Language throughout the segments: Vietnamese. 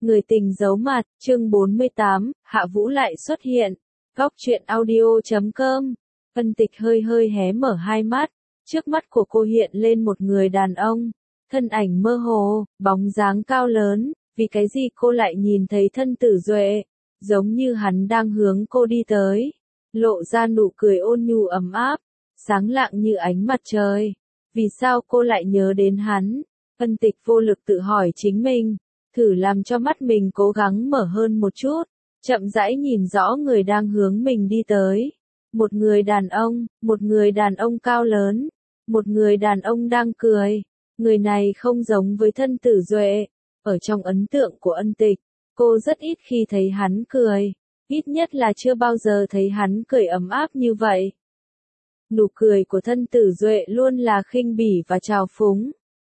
Người tình giấu mặt, chương 48, Hạ Vũ lại xuất hiện. Góc truyện audio.com. Ân Tịch hơi hơi hé mở hai mắt, trước mắt của cô hiện lên một người đàn ông, thân ảnh mơ hồ, bóng dáng cao lớn, vì cái gì cô lại nhìn thấy thân Tử Duệ, giống như hắn đang hướng cô đi tới, lộ ra nụ cười ôn nhu ấm áp, sáng lạng như ánh mặt trời. Vì sao cô lại nhớ đến hắn? Ân Tịch vô lực tự hỏi chính mình, thử làm cho mắt mình cố gắng mở hơn một chút, chậm rãi nhìn rõ người đang hướng mình đi tới. Một người đàn ông cao lớn, một người đàn ông đang cười. Người này không giống với thân Tử Duệ. Ở trong ấn tượng của Ân Tịch, cô rất ít khi thấy hắn cười, ít nhất là chưa bao giờ thấy hắn cười ấm áp như vậy. Nụ cười của thân Tử Duệ luôn là khinh bỉ và trào phúng.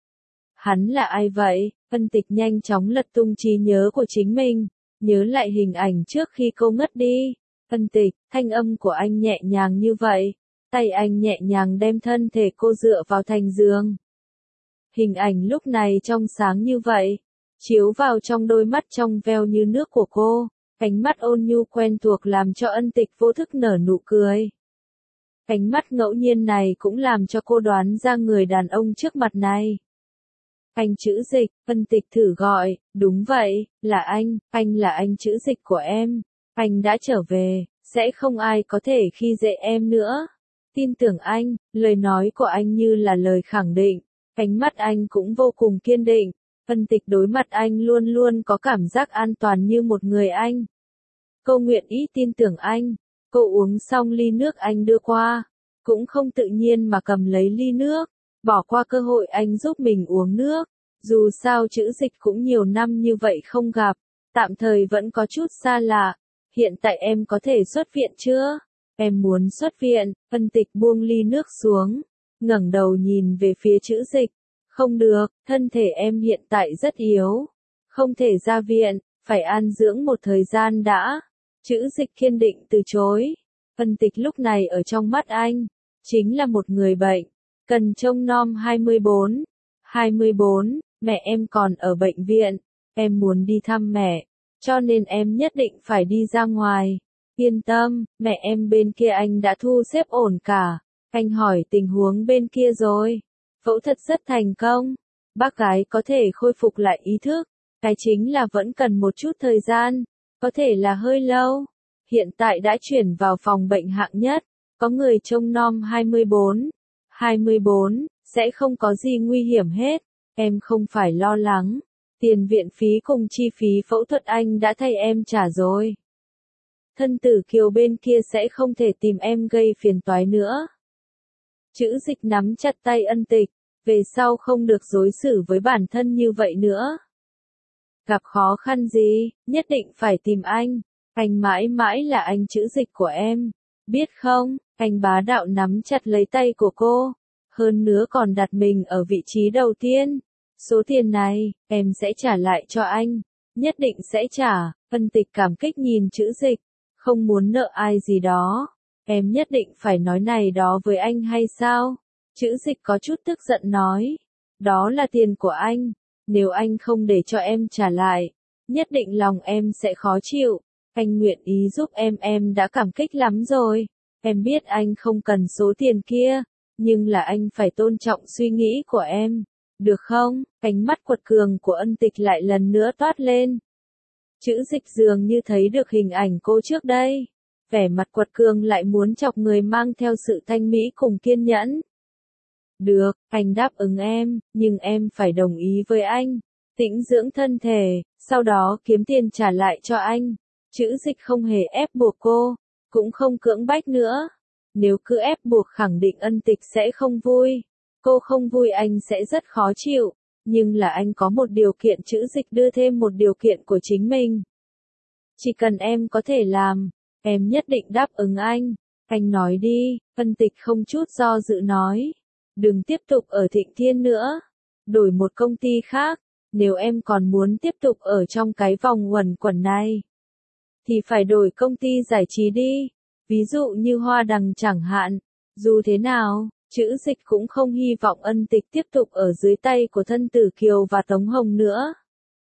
Hắn là ai vậy? Ân Tịch nhanh chóng lật tung trí nhớ của chính mình, nhớ lại hình ảnh trước khi cô ngất đi. Ân Tịch, thanh âm của anh nhẹ nhàng như vậy, tay anh nhẹ nhàng đem thân thể cô dựa vào thành giường. Hình ảnh lúc này trong sáng như vậy, chiếu vào trong đôi mắt trong veo như nước của cô, ánh mắt ôn nhu quen thuộc làm cho Ân Tịch vô thức nở nụ cười. Ánh mắt ngẫu nhiên này cũng làm cho cô đoán ra người đàn ông trước mặt này. Anh Chữ Dịch, Ân Tịch thử gọi, đúng vậy, là anh là anh Chữ Dịch của em, anh đã trở về, sẽ không ai có thể khi dễ em nữa. Tin tưởng anh, lời nói của anh như là lời khẳng định, ánh mắt anh cũng vô cùng kiên định, Ân Tịch đối mặt anh luôn luôn có cảm giác an toàn như một người anh. Cô nguyện ý tin tưởng anh, cô uống xong ly nước anh đưa qua, cũng không tự nhiên mà cầm lấy ly nước. Bỏ qua cơ hội anh giúp mình uống nước, dù sao Chữ Dịch cũng nhiều năm như vậy không gặp, tạm thời vẫn có chút xa lạ. Hiện tại em có thể xuất viện chưa? Em muốn xuất viện. Ân Tịch buông ly nước xuống, ngẩng đầu nhìn về phía Chữ Dịch. Không được, thân thể em hiện tại rất yếu, không thể ra viện, phải an dưỡng một thời gian đã. Chữ Dịch kiên định từ chối. Ân Tịch lúc này ở trong mắt anh, chính là một người bệnh, cần trông nom 24, mẹ em còn ở bệnh viện, em muốn đi thăm mẹ, cho nên em nhất định phải đi ra ngoài. Yên tâm, mẹ em bên kia anh đã thu xếp ổn cả. Anh hỏi tình huống bên kia rồi. Phẫu thuật rất thành công. Bác gái có thể khôi phục lại ý thức. Cái chính là vẫn cần một chút thời gian. Có thể là hơi lâu. Hiện tại đã chuyển vào phòng bệnh hạng nhất. Có người trông nom 24, sẽ không có gì nguy hiểm hết. Em không phải lo lắng. Tiền viện phí cùng chi phí phẫu thuật anh đã thay em trả rồi. Thân Tử Kiều bên kia sẽ không thể tìm em gây phiền toái nữa. Chữ Dịch nắm chặt tay Ân Tịch, về sau không được đối xử với bản thân như vậy nữa. Gặp khó khăn gì, nhất định phải tìm anh mãi mãi là anh Chữ Dịch của em, biết không? Anh bá đạo nắm chặt lấy tay của cô, hơn nữa còn đặt mình ở vị trí đầu tiên. Số tiền này, em sẽ trả lại cho anh, nhất định sẽ trả. Ân Tịch cảm kích nhìn Chữ Dịch, không muốn nợ ai gì đó. Em nhất định phải nói này đó với anh hay sao? Chữ Dịch có chút tức giận nói. Đó là tiền của anh, nếu anh không để cho em trả lại, nhất định lòng em sẽ khó chịu. Anh nguyện ý giúp em đã cảm kích lắm rồi. Em biết anh không cần số tiền kia, nhưng là anh phải tôn trọng suy nghĩ của em. Được không? Ánh mắt quật cường của Ân Tịch lại lần nữa toát lên. Chữ Dịch dường như thấy được hình ảnh cô trước đây. Vẻ mặt quật cường lại muốn chọc người mang theo sự thanh mỹ cùng kiên nhẫn. Được, anh đáp ứng em, nhưng em phải đồng ý với anh. Tĩnh dưỡng thân thể, sau đó kiếm tiền trả lại cho anh. Chữ Dịch không hề ép buộc cô, cũng không cưỡng bách nữa. Nếu cứ ép buộc khẳng định Ân Tịch sẽ không vui. Cô không vui anh sẽ rất khó chịu. Nhưng là anh có một điều kiện. Chữ Dịch đưa thêm một điều kiện của chính mình. Chỉ cần em có thể làm, em nhất định đáp ứng anh. Anh nói đi. Ân Tịch không chút do dự nói. Đừng tiếp tục ở Thịnh Thiên nữa. Đổi một công ty khác. Nếu em còn muốn tiếp tục ở trong cái vòng quẩn quẩn này, thì phải đổi công ty giải trí đi. Ví dụ như Hoa Đằng chẳng hạn. Dù thế nào, Chữ Dịch cũng không hy vọng Ân Tịch tiếp tục ở dưới tay của thân Tử Kiều và Tống Hồng nữa.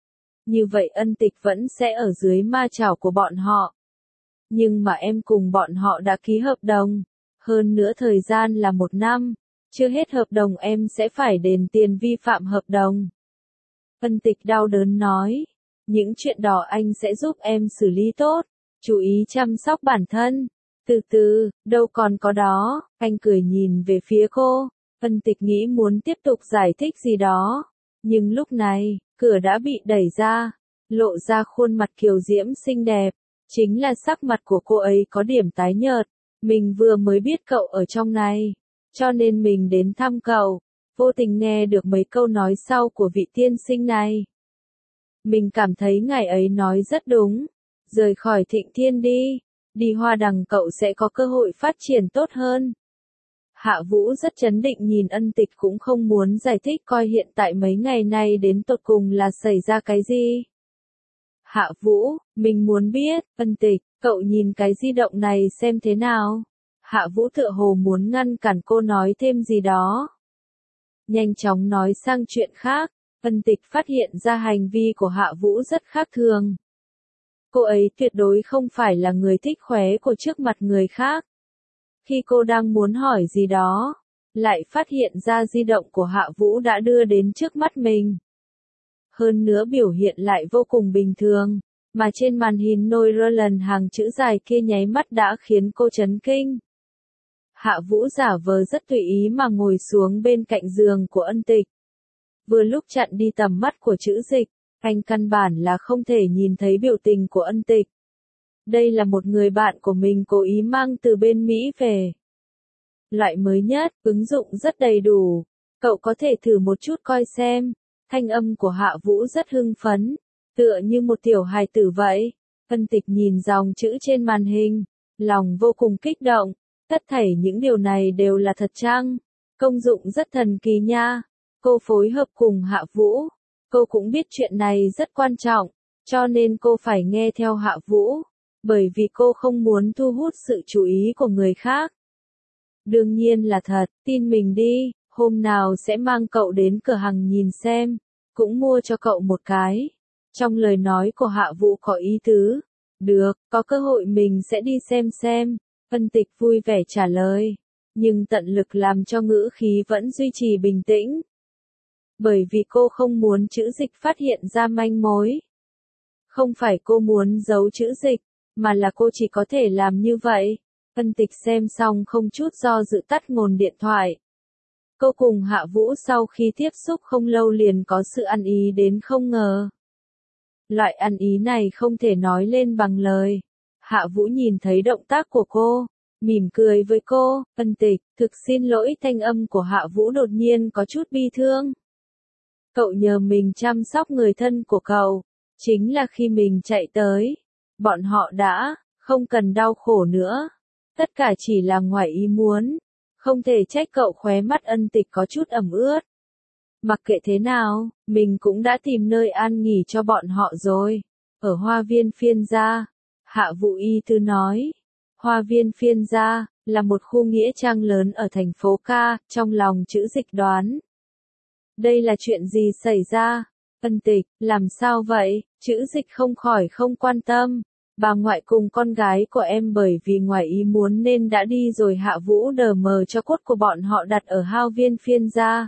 như vậy Ân Tịch vẫn sẽ ở dưới ma chảo của bọn họ. Nhưng mà em cùng bọn họ đã ký hợp đồng, hơn nữa thời gian là 1 năm, chưa hết hợp đồng em sẽ phải đền tiền vi phạm hợp đồng. Ân Tịch đau đớn nói, những chuyện đó anh sẽ giúp em xử lý tốt, chú ý chăm sóc bản thân. Từ từ, đâu còn có đó, anh cười nhìn về phía cô. Ân Tịch nghĩ muốn tiếp tục giải thích gì đó, nhưng lúc này, cửa đã bị đẩy ra, lộ ra khuôn mặt kiều diễm xinh đẹp, chính là sắc mặt của cô ấy có điểm tái nhợt. Mình vừa mới biết cậu ở trong này, cho nên mình đến thăm cậu, vô tình nghe được mấy câu nói sau của vị tiên sinh này. Mình cảm thấy ngài ấy nói rất đúng, rời khỏi Thịnh Thiên đi Hoa Đằng cậu sẽ có cơ hội phát triển tốt hơn. Hạ Vũ rất trấn định nhìn Ân Tịch cũng không muốn giải thích coi hiện tại mấy ngày nay đến tột cùng là xảy ra cái gì. Hạ Vũ, mình muốn biết, Ân Tịch, cậu nhìn cái di động này xem thế nào. Hạ Vũ tựa hồ muốn ngăn cản cô nói thêm gì đó. Nhanh chóng nói sang chuyện khác, Ân Tịch phát hiện ra hành vi của Hạ Vũ rất khác thường. Cô ấy tuyệt đối không phải là người thích khóe của trước mặt người khác. Khi cô đang muốn hỏi gì đó, lại phát hiện ra di động của Hạ Vũ đã đưa đến trước mắt mình. Hơn nữa biểu hiện lại vô cùng bình thường, mà trên màn hình Neuralink hàng chữ dài kia nháy mắt đã khiến cô chấn kinh. Hạ Vũ giả vờ rất tùy ý mà ngồi xuống bên cạnh giường của Ân Tịch. Vừa lúc chặn đi tầm mắt của Chữ Dịch, anh căn bản là không thể nhìn thấy biểu tình của Ân Tịch. Đây là một người bạn của mình cố ý mang từ bên Mỹ về. Loại mới nhất, ứng dụng rất đầy đủ. Cậu có thể thử một chút coi xem. Thanh âm của Hạ Vũ rất hưng phấn, tựa như một tiểu hài tử vậy. Ân Tịch nhìn dòng chữ trên màn hình, lòng vô cùng kích động. Tất thảy những điều này đều là thật chăng? Công dụng rất thần kỳ nha. Cô phối hợp cùng Hạ Vũ. Cô cũng biết chuyện này rất quan trọng, cho nên cô phải nghe theo Hạ Vũ, bởi vì cô không muốn thu hút sự chú ý của người khác. Đương nhiên là thật, tin mình đi, hôm nào sẽ mang cậu đến cửa hàng nhìn xem, cũng mua cho cậu một cái. Trong lời nói của Hạ Vũ có ý tứ. Được, có cơ hội mình sẽ đi xem. Ân Tịch vui vẻ trả lời, nhưng tận lực làm cho ngữ khí vẫn duy trì bình tĩnh. Bởi vì cô không muốn Chữ Dịch phát hiện ra manh mối. Không phải cô muốn giấu Chữ Dịch, mà là cô chỉ có thể làm như vậy. Ân Tịch xem xong không chút do dự tắt nguồn điện thoại. Cô cùng Hạ Vũ sau khi tiếp xúc không lâu liền có sự ăn ý đến không ngờ. Loại ăn ý này không thể nói lên bằng lời. Hạ Vũ nhìn thấy động tác của cô, mỉm cười với cô. Ân Tịch, thực xin lỗi, thanh âm của Hạ Vũ đột nhiên có chút bi thương. Cậu nhờ mình chăm sóc người thân của cậu, chính là khi mình chạy tới, bọn họ đã không cần đau khổ nữa. Tất cả chỉ là ngoài ý muốn, không thể trách cậu. Khóe mắt Ân Tịch có chút ẩm ướt. Mặc kệ thế nào, mình cũng đã tìm nơi an nghỉ cho bọn họ rồi. Ở Hoa Viên Phiên Gia, Hạ Vũ Y Tư nói. Hoa Viên Phiên Gia là một khu nghĩa trang lớn ở thành phố Ca, trong lòng Chữ Dịch đoán. Đây là chuyện gì xảy ra? Ân Tịch, làm sao vậy? Chữ Dịch không khỏi không quan tâm. Bà ngoại cùng con gái của em bởi vì ngoài ý muốn nên đã đi rồi. Hạ Vũ đờ mờ cho cốt của bọn họ đặt ở Hoa Viên Phiên Gia.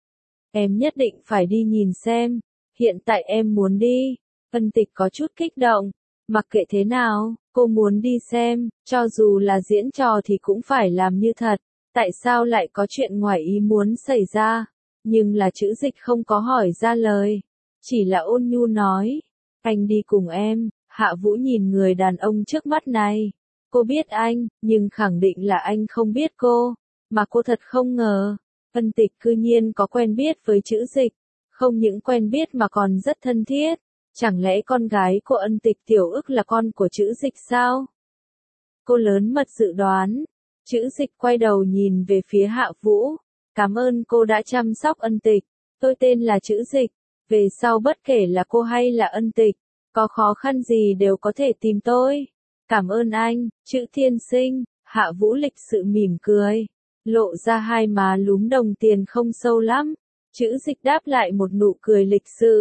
Em nhất định phải đi nhìn xem. Hiện tại em muốn đi. Ân Tịch có chút kích động. Mặc kệ thế nào, cô muốn đi xem, cho dù là diễn trò thì cũng phải làm như thật. Tại sao lại có chuyện ngoài ý muốn xảy ra? Nhưng là Chữ Dịch không có hỏi ra lời. Chỉ là ôn nhu nói. Anh đi cùng em. Hạ Vũ nhìn người đàn ông trước mắt này. Cô biết anh, nhưng khẳng định là anh không biết cô. Mà cô thật không ngờ. Ân Tịch cư nhiên có quen biết với Chữ Dịch. Không những quen biết mà còn rất thân thiết. Chẳng lẽ con gái của Ân Tịch Tiểu Ức là con của Chữ Dịch sao? Cô lớn mật dự đoán. Chữ Dịch quay đầu nhìn về phía Hạ Vũ. Cảm ơn cô đã chăm sóc Ân Tịch. Tôi tên là Chữ Dịch. Về sau bất kể là cô hay là Ân Tịch, có khó khăn gì đều có thể tìm tôi. Cảm ơn anh, Chữ tiên sinh. Hạ Vũ lịch sự mỉm cười, lộ ra hai má lúm đồng tiền không sâu lắm. Chữ Dịch đáp lại một nụ cười lịch sự.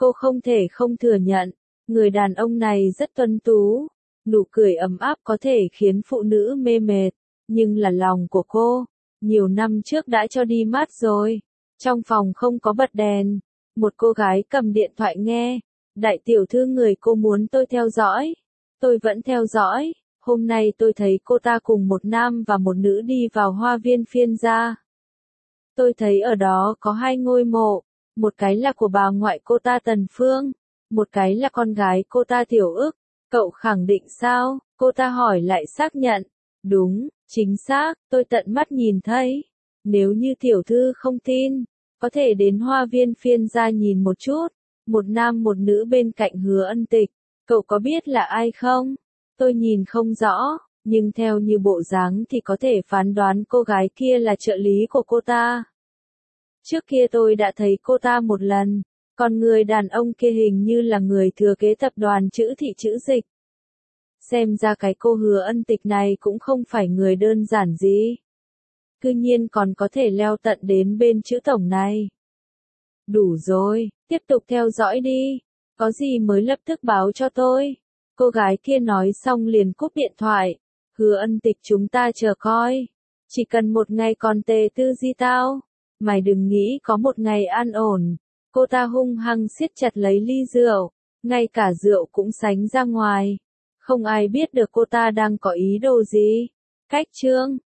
Cô không thể không thừa nhận, người đàn ông này rất tuấn tú, nụ cười ấm áp có thể khiến phụ nữ mê mệt, nhưng là lòng của cô, nhiều năm trước đã cho đi mất rồi. Trong phòng không có bật đèn, một cô gái cầm điện thoại nghe, đại tiểu thư người cô muốn tôi theo dõi. Tôi vẫn theo dõi, hôm nay tôi thấy cô ta cùng một nam và một nữ đi vào hoa viên phiên gia. Tôi thấy ở đó có 2 ngôi mộ, một cái là của bà ngoại cô ta Tần Phương, một cái là con gái cô ta Tiểu Ức. Cậu khẳng định sao? Cô ta hỏi lại xác nhận. Đúng, chính xác, tôi tận mắt nhìn thấy. Nếu như tiểu thư không tin, có thể đến hoa viên phiên gia nhìn một chút. Một nam một nữ bên cạnh Hứa Ân Tịch. Cậu có biết là ai không? Tôi nhìn không rõ, nhưng theo như bộ dáng thì có thể phán đoán cô gái kia là trợ lý của cô ta. Trước kia tôi đã thấy cô ta một lần, còn người đàn ông kia hình như là người thừa kế tập đoàn Chữ Thị Chữ Dịch. Xem ra cái cô Hứa Ân Tịch này cũng không phải người đơn giản gì. Cư nhiên còn có thể leo tận đến bên Chữ Tổng này. Đủ rồi, tiếp tục theo dõi đi, có gì mới lập tức báo cho tôi. Cô gái kia nói xong liền cúp điện thoại. Hứa Ân Tịch chúng ta chờ coi. Chỉ cần một ngày còn tề tư di tao. Mày đừng nghĩ có một ngày an ổn. Cô ta hung hăng siết chặt lấy ly rượu. Ngay cả rượu cũng sánh ra ngoài. Không ai biết được cô ta đang có ý đồ gì. Cách chương